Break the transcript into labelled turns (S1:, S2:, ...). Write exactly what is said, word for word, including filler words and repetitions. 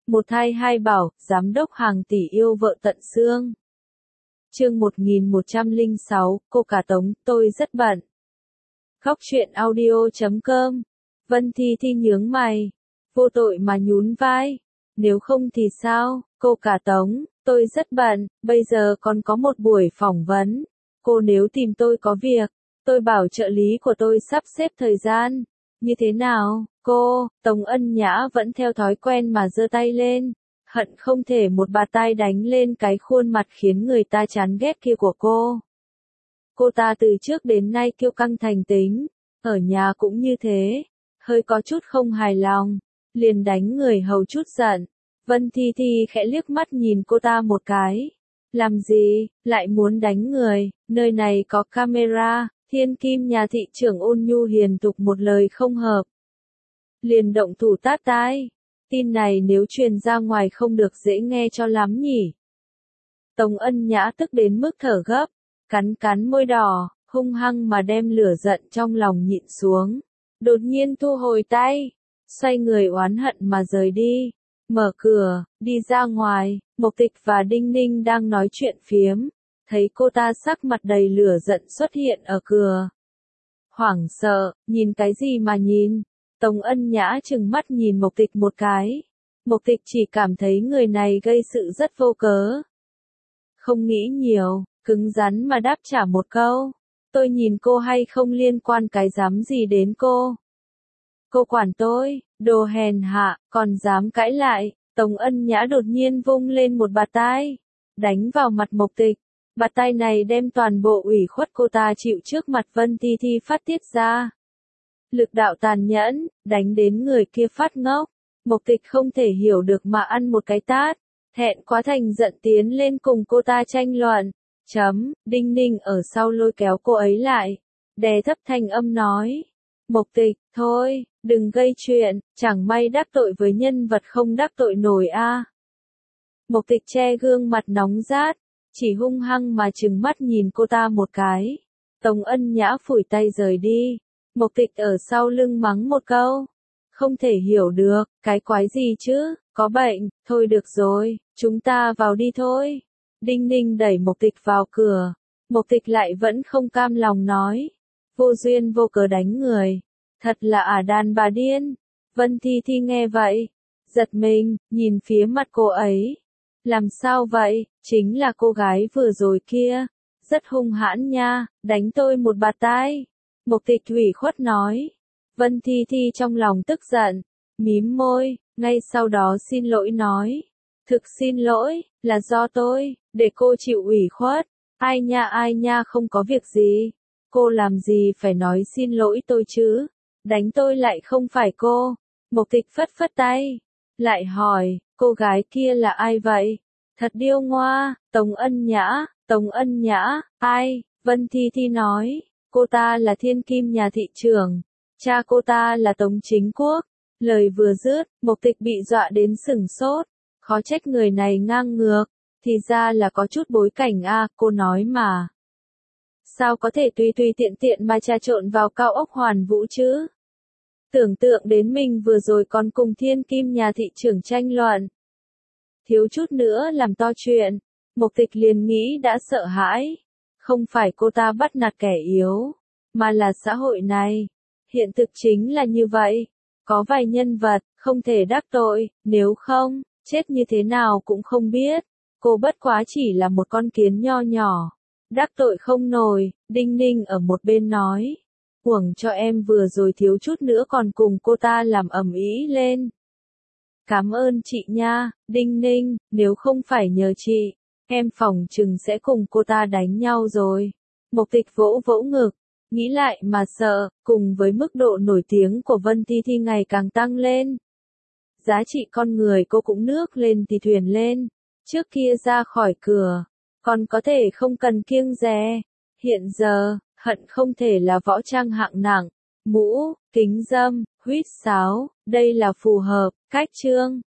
S1: Một thai hai bảo, giám đốc hàng tỷ yêu vợ tận xương. Chương một nghìn một trăm lẻ sáu, cô cả Tống, tôi rất bận. Góc truyện audio chấm com. Vân Thi Thi nhướng mày. Vô tội mà nhún vai. Nếu không thì sao, cô cả Tống, tôi rất bận, bây giờ còn có một buổi phỏng vấn. Cô nếu tìm tôi có việc, tôi bảo trợ lý của tôi sắp xếp thời gian. Như thế nào, cô? Tống Ân Nhã vẫn theo thói quen mà giơ tay lên, hận không thể một bạt tai đánh lên cái khuôn mặt khiến người ta chán ghét kia của cô. Cô ta từ trước đến nay kiêu căng thành tính, ở nhà cũng như thế, hơi có chút không hài lòng, liền đánh người hầu chút giận. Vân Thi Thi khẽ liếc mắt nhìn cô ta một cái. Làm gì, lại muốn đánh người, nơi này có camera. Thiên Kim nhà thị trưởng ôn nhu hiền tục một lời không hợp. Liền động thủ tát tai. Tin này nếu truyền ra ngoài không được dễ nghe cho lắm nhỉ. Tống Ân Nhã tức đến mức thở gấp, cắn cắn môi đỏ, hung hăng mà đem lửa giận trong lòng nhịn xuống. Đột nhiên thu hồi tay, xoay người oán hận mà rời đi. Mở cửa, đi ra ngoài, Mộc Tịch và Đinh Ninh đang nói chuyện phiếm. Thấy cô ta sắc mặt đầy lửa giận xuất hiện ở cửa. Hoảng sợ, nhìn cái gì mà nhìn? Tống Ân Nhã trừng mắt nhìn Mộc Tịch một cái. Mộc Tịch chỉ cảm thấy người này gây sự rất vô cớ. Không nghĩ nhiều, cứng rắn mà đáp trả một câu. Tôi nhìn cô hay không liên quan cái dám gì đến cô. Cô quản tôi, đồ hèn hạ, còn dám cãi lại. Tống Ân Nhã đột nhiên vung lên một bạt tai, đánh vào mặt Mộc Tịch. Bạt tay này đem toàn bộ ủy khuất cô ta chịu trước mặt Vân Thi Thi phát tiết ra. Lực đạo tàn nhẫn, đánh đến người kia phát ngốc. Mộc Tịch không thể hiểu được mà ăn một cái tát. Thẹn quá thành giận tiến lên cùng cô ta tranh luận. Chấm, Đinh Ninh ở sau lôi kéo cô ấy lại. Đè thấp thanh âm nói. Mộc Tịch, thôi, đừng gây chuyện, chẳng may đắc tội với nhân vật không đắc tội nổi a. À. Mộc Tịch che gương mặt nóng rát. Chỉ hung hăng mà trừng mắt nhìn cô ta một cái. Tống Ân Nhã phủi tay rời đi. Mộc Tịch ở sau lưng mắng một câu. Không thể hiểu được, cái quái gì chứ, có bệnh, thôi được rồi, chúng ta vào đi thôi. Đinh Ninh đẩy Mộc Tịch vào cửa. Mộc Tịch lại vẫn không cam lòng nói. Vô duyên vô cớ đánh người. Thật là ả đàn bà điên. Vân Thi Thi nghe vậy. Giật mình, nhìn phía mặt cô ấy. Làm sao vậy, chính là cô gái vừa rồi kia. Rất hung hãn nha, đánh tôi một bạt tai. Mộc Tịch ủy khuất nói. Vân Thi Thi trong lòng tức giận, mím môi, ngay sau đó xin lỗi nói. Thực xin lỗi, là do tôi, để cô chịu ủy khuất. Ai nha ai nha không có việc gì. Cô làm gì phải nói xin lỗi tôi chứ. Đánh tôi lại không phải cô. Mộc Tịch phất phất tay. Lại hỏi, cô gái kia là ai vậy? Thật điêu ngoa, Tống Ân Nhã, Tống Ân Nhã, ai? Vân Thi Thi nói, cô ta là thiên kim nhà thị trưởng, cha cô ta là Tống Chính Quốc. Lời vừa dứt, Mộc Tịch bị dọa đến sửng sốt, khó trách người này ngang ngược, thì ra là có chút bối cảnh a, à, cô nói mà. Sao có thể tùy tùy tiện tiện mà trà trộn vào cao ốc Hoàn Vũ chứ? Tưởng tượng đến mình vừa rồi còn cùng thiên kim nhà thị trưởng tranh luận. Thiếu chút nữa làm to chuyện, Mộc Tịch liền nghĩ đã sợ hãi. Không phải cô ta bắt nạt kẻ yếu, mà là xã hội này. Hiện thực chính là như vậy. Có vài nhân vật, không thể đắc tội, nếu không, chết như thế nào cũng không biết. Cô bất quá chỉ là một con kiến nho nhỏ. Đắc tội không nổi, Đinh Ninh ở một bên nói. Uổng cho em vừa rồi thiếu chút nữa còn cùng cô ta làm ầm ĩ lên. Cảm ơn chị nha, Đinh Ninh, nếu không phải nhờ chị, em phỏng chừng sẽ cùng cô ta đánh nhau rồi. Mộc Tịch vỗ vỗ ngực, nghĩ lại mà sợ, cùng với mức độ nổi tiếng của Vân Thi Thi ngày càng tăng lên. Giá trị con người cô cũng nước lên thì thuyền lên, trước kia ra khỏi cửa, còn có thể không cần kiêng dè. Hiện giờ, hận không thể là võ trang hạng nặng, mũ, kính râm, huýt sáo, đây là phù hợp, cách chương.